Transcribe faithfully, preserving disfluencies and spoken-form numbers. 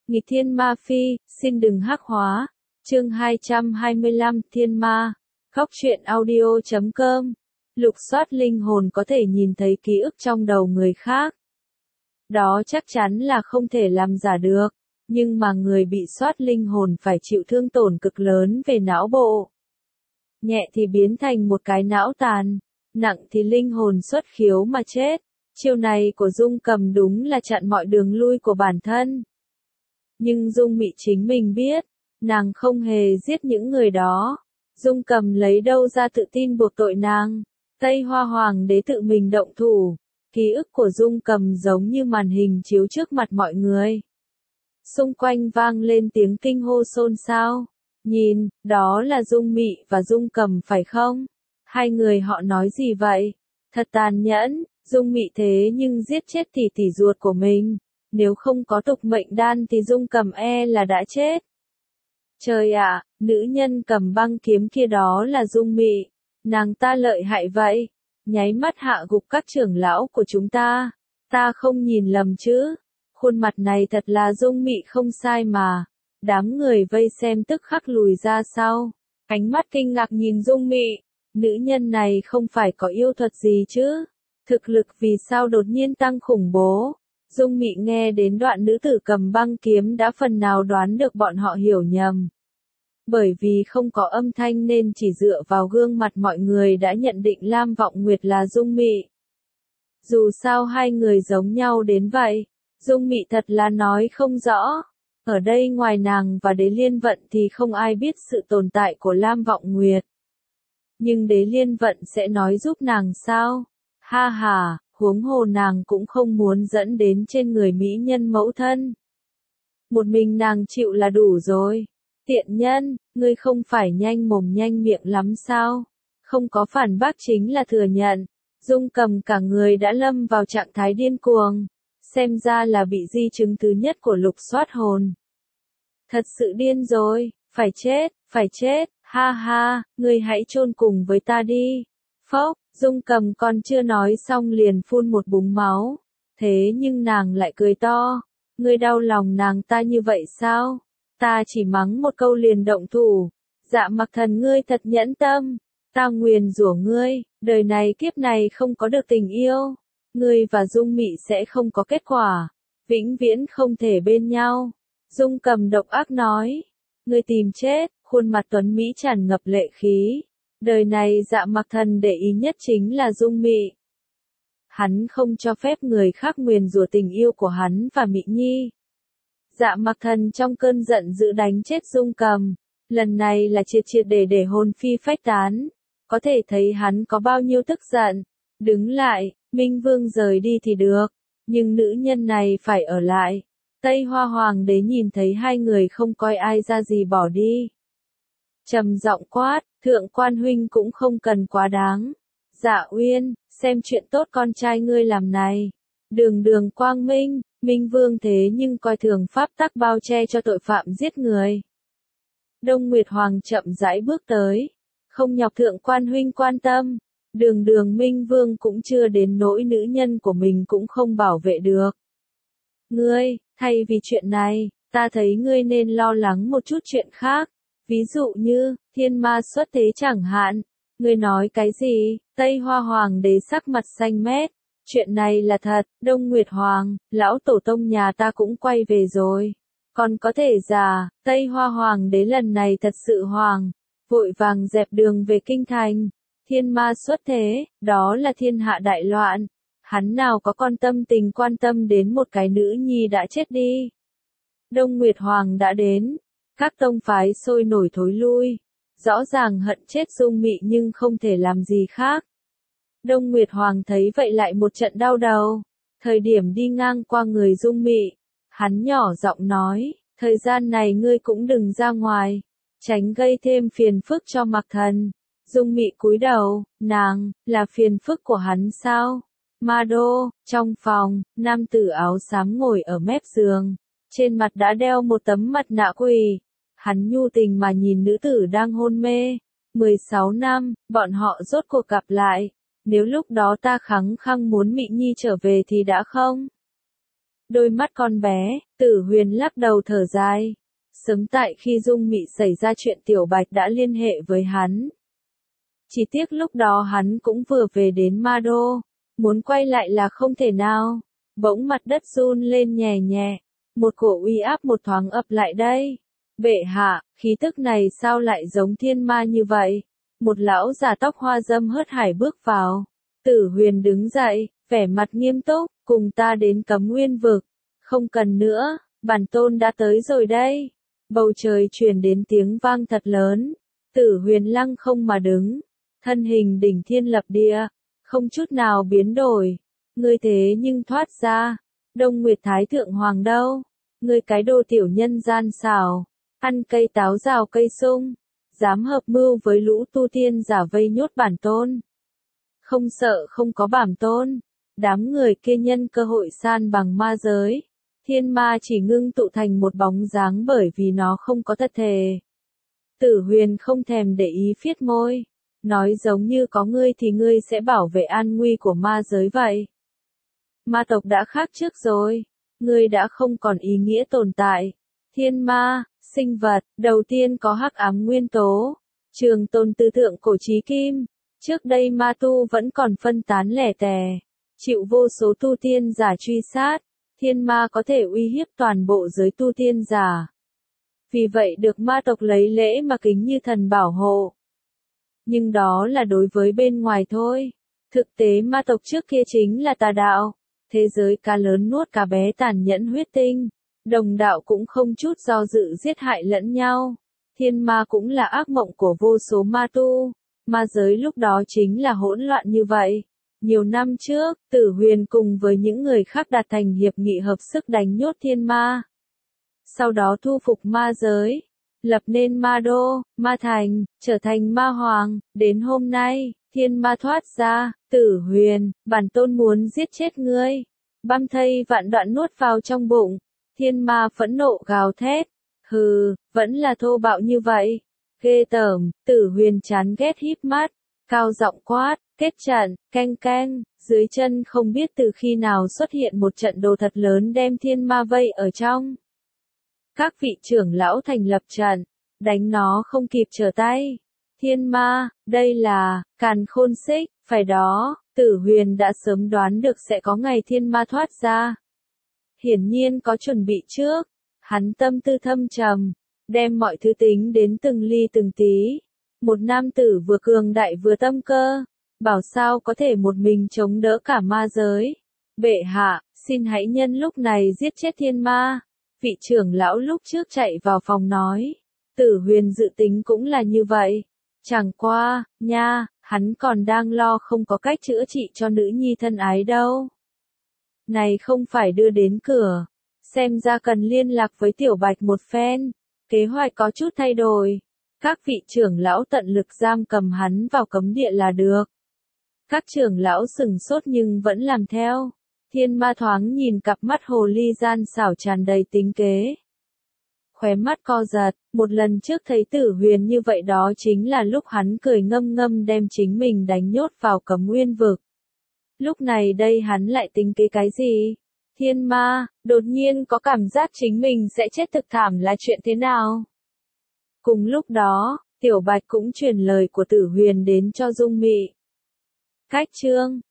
Nghịch thiên ma phi, xin đừng hắc hóa. Chương hai trăm hai mươi lăm, Thiên ma. Góc truyện audio chấm com. Lục soát linh hồn có thể nhìn thấy ký ức trong đầu người khác. Đó chắc chắn là không thể làm giả được, nhưng mà người bị soát linh hồn phải chịu thương tổn cực lớn về não bộ. Nhẹ thì biến thành một cái não tàn, nặng thì linh hồn xuất khiếu mà chết. Chiêu này của Dung Cầm đúng là chặn mọi đường lui của bản thân. Nhưng Dung Mị chính mình biết, nàng không hề giết những người đó. Dung Cầm lấy đâu ra tự tin buộc tội nàng. Tây Hoa Hoàng đế tự mình động thủ. Ký ức của Dung Cầm giống như màn hình chiếu trước mặt mọi người. Xung quanh vang lên tiếng kinh hô xôn xao. Nhìn, đó là Dung Mị và Dung Cầm phải không? Hai người họ nói gì vậy? Thật tàn nhẫn, Dung Mị thế nhưng giết chết tỷ tỷ ruột của mình. Nếu không có tục mệnh đan thì Dung Cầm e là đã chết. Trời ạ, nữ nhân cầm băng kiếm kia đó là Dung Mị. Nàng ta lợi hại vậy. Nháy mắt hạ gục các trưởng lão của chúng ta. Ta không nhìn lầm chứ. Khuôn mặt này thật là Dung Mị không sai mà. Đám người vây xem tức khắc lùi ra sau. Ánh mắt kinh ngạc nhìn Dung Mị. Nữ nhân này không phải có yêu thuật gì chứ. Thực lực vì sao đột nhiên tăng khủng bố. Dung Mị nghe đến đoạn nữ tử cầm băng kiếm đã phần nào đoán được bọn họ hiểu nhầm. Bởi vì không có âm thanh nên chỉ dựa vào gương mặt mọi người đã nhận định Lam Vọng Nguyệt là Dung Mị. Dù sao hai người giống nhau đến vậy, Dung Mị thật là nói không rõ. Ở đây ngoài nàng và Đế Liên Vận thì không ai biết sự tồn tại của Lam Vọng Nguyệt. Nhưng Đế Liên Vận sẽ nói giúp nàng sao? Ha ha, huống hồ nàng cũng không muốn dẫn đến trên người mỹ nhân mẫu thân. Một mình nàng chịu là đủ rồi. Tiện nhân, ngươi không phải nhanh mồm nhanh miệng lắm sao? Không có phản bác chính là thừa nhận. Dung Cầm cả người đã lâm vào trạng thái điên cuồng. Xem ra là bị di chứng thứ nhất của lục soát hồn. Thật sự điên rồi, phải chết, phải chết, ha ha, ngươi hãy chôn cùng với ta đi. Phốc, Dung Cầm còn chưa nói xong liền phun một búng máu. Thế nhưng nàng lại cười to. Ngươi đau lòng nàng ta như vậy sao? Ta chỉ mắng một câu liền động thủ. Dạ Mặc Thần ngươi thật nhẫn tâm. Ta nguyền rủa ngươi, đời này kiếp này không có được tình yêu. Ngươi và Dung Mị sẽ không có kết quả. Vĩnh viễn không thể bên nhau. Dung Cầm độc ác nói. Ngươi tìm chết, khuôn mặt tuấn Mỹ tràn ngập lệ khí. Đời này Dạ Mặc Thần để ý nhất chính là Dung Mị. Hắn không cho phép người khác nguyền rủa tình yêu của hắn và Mị Nhi. Dạ Mặc Thần trong cơn giận dữ đánh chết Dung Cầm. Lần này là triệt triệt để để hồn phi phách tán. Có thể thấy hắn có bao nhiêu tức giận. Đứng lại, Minh Vương rời đi thì được. Nhưng nữ nhân này phải ở lại. Tây Hoa Hoàng đế nhìn thấy hai người không coi ai ra gì bỏ đi. Trầm giọng quát, thượng quan huynh cũng không cần quá đáng. Dạ Uyên, xem chuyện tốt con trai ngươi làm này. Đường đường quang minh, Minh Vương thế nhưng coi thường pháp tắc bao che cho tội phạm giết người. Đông Nguyệt Hoàng chậm rãi bước tới. Không nhọc thượng quan huynh quan tâm. Đường đường Minh Vương cũng chưa đến nỗi nữ nhân của mình cũng không bảo vệ được. Ngươi, thay vì chuyện này, ta thấy ngươi nên lo lắng một chút chuyện khác. Ví dụ như, thiên ma xuất thế chẳng hạn. Ngươi nói cái gì? Tây Hoa Hoàng đế sắc mặt xanh mét. Chuyện này là thật, Đông Nguyệt Hoàng, lão tổ tông nhà ta cũng quay về rồi. Còn có thể già, Tây Hoa Hoàng đế lần này thật sự hoàng. Vội vàng dẹp đường về kinh thành. Thiên ma xuất thế, đó là thiên hạ đại loạn. Hắn nào có con tâm tình quan tâm đến một cái nữ nhi đã chết đi. Đông Nguyệt Hoàng đã đến. Các tông phái sôi nổi thối lui. Rõ ràng hận chết Dung Mị nhưng không thể làm gì khác. Đông Nguyệt Hoàng thấy vậy lại một trận đau đầu. Thời điểm đi ngang qua người Dung Mị, hắn nhỏ giọng nói, thời gian này ngươi cũng đừng ra ngoài, tránh gây thêm phiền phức cho Mặc Thần. Dung Mị cúi đầu, nàng, là phiền phức của hắn sao? Ma Đô, trong phòng, nam tử áo xám ngồi ở mép giường, trên mặt đã đeo một tấm mặt nạ quỷ. Hắn nhu tình mà nhìn nữ tử đang hôn mê. mười sáu năm, bọn họ rốt cuộc gặp lại. Nếu lúc đó ta khăng khăng muốn Mị Nhi trở về thì đã không? Đôi mắt con bé, Tử Huyền lắc đầu thở dài. Sớm tại khi Dung Mị xảy ra chuyện Tiểu Bạch đã liên hệ với hắn. Chỉ tiếc lúc đó hắn cũng vừa về đến Ma Đô, muốn quay lại là không thể nào. Bỗng mặt đất run lên nhẹ nhẹ, một cổ uy áp một thoáng ập lại đây. Bệ hạ, khí tức này sao lại giống thiên ma như vậy? Một lão già tóc hoa râm hớt hải bước vào. Tử Huyền đứng dậy, vẻ mặt nghiêm túc, cùng ta đến Cấm Nguyên Vực. Không cần nữa, bản tôn đã tới rồi đây. Bầu trời truyền đến tiếng vang thật lớn. Tử Huyền lăng không mà đứng, thân hình đỉnh thiên lập địa, không chút nào biến đổi. Ngươi thế nhưng thoát ra, Đông Nguyệt Thái Thượng Hoàng đâu? Ngươi cái đồ tiểu nhân gian xảo, ăn cây táo rào cây sung, dám hợp mưu với lũ tu tiên giả vây nhốt bản tôn. Không sợ không có bản tôn, đám người kia nhân cơ hội san bằng ma giới. Thiên ma chỉ ngưng tụ thành một bóng dáng bởi vì nó không có thật thể. Tử Huyền không thèm để ý phiết môi, nói giống như có ngươi thì ngươi sẽ bảo vệ an nguy của ma giới vậy. Ma tộc đã khác trước rồi, ngươi đã không còn ý nghĩa tồn tại. Thiên ma, sinh vật, đầu tiên có hắc ám nguyên tố, trường tồn tư thượng cổ chí kim. Trước đây ma tu vẫn còn phân tán lẻ tè, chịu vô số tu tiên giả truy sát. Thiên ma có thể uy hiếp toàn bộ giới tu tiên giả. Vì vậy được ma tộc lấy lễ mà kính như thần bảo hộ. Nhưng đó là đối với bên ngoài thôi. Thực tế ma tộc trước kia chính là tà đạo. Thế giới cá lớn nuốt cá bé tàn nhẫn huyết tinh. Đồng đạo cũng không chút do dự giết hại lẫn nhau. Thiên ma cũng là ác mộng của vô số ma tu. Ma giới lúc đó chính là hỗn loạn như vậy. Nhiều năm trước, Tử Huyền cùng với những người khác đạt thành hiệp nghị hợp sức đánh nhốt thiên ma. Sau đó thu phục ma giới, lập nên ma đô, ma thành, trở thành ma hoàng. Đến hôm nay, thiên ma thoát ra. Tử Huyền, bản tôn muốn giết chết ngươi. Băm thây vạn đoạn nuốt vào trong bụng. Thiên ma phẫn nộ gào thét. Hừ, vẫn là thô bạo như vậy. Ghê tởm. Tử Huyền chán ghét híp mắt, cao giọng quát. Kết trận, canh canh, dưới chân không biết từ khi nào xuất hiện một trận đồ thật lớn đem thiên ma vây ở trong. Các vị trưởng lão thành lập trận, đánh nó không kịp trở tay. Thiên ma, đây là, Càn Khôn Xích, phải đó, Tử Huyền đã sớm đoán được sẽ có ngày thiên ma thoát ra. Hiển nhiên có chuẩn bị trước, hắn tâm tư thâm trầm, đem mọi thứ tính đến từng ly từng tí. Một nam tử vừa cường đại vừa tâm cơ. Bảo sao có thể một mình chống đỡ cả ma giới. Bệ hạ, xin hãy nhân lúc này giết chết thiên ma. Vị trưởng lão lúc trước chạy vào phòng nói. Tử Huyền dự tính cũng là như vậy. Chẳng qua, nha, hắn còn đang lo không có cách chữa trị cho nữ nhi thân ái đâu. Này không phải đưa đến cửa. Xem ra cần liên lạc với Tiểu Bạch một phen. Kế hoạch có chút thay đổi. Các vị trưởng lão tận lực giam cầm hắn vào cấm địa là được. Các trưởng lão sừng sốt nhưng vẫn làm theo. Thiên ma thoáng nhìn cặp mắt hồ ly gian xảo tràn đầy tính kế. Khóe mắt co giật, một lần trước thấy Tử Huyền như vậy đó chính là lúc hắn cười ngâm ngâm đem chính mình đánh nhốt vào Cấm Nguyên Vực. Lúc này đây hắn lại tính kế cái gì? Thiên ma, đột nhiên có cảm giác chính mình sẽ chết thực thảm là chuyện thế nào? Cùng lúc đó, Tiểu Bạch cũng truyền lời của Tử Huyền đến cho Dung Mị. Cách chương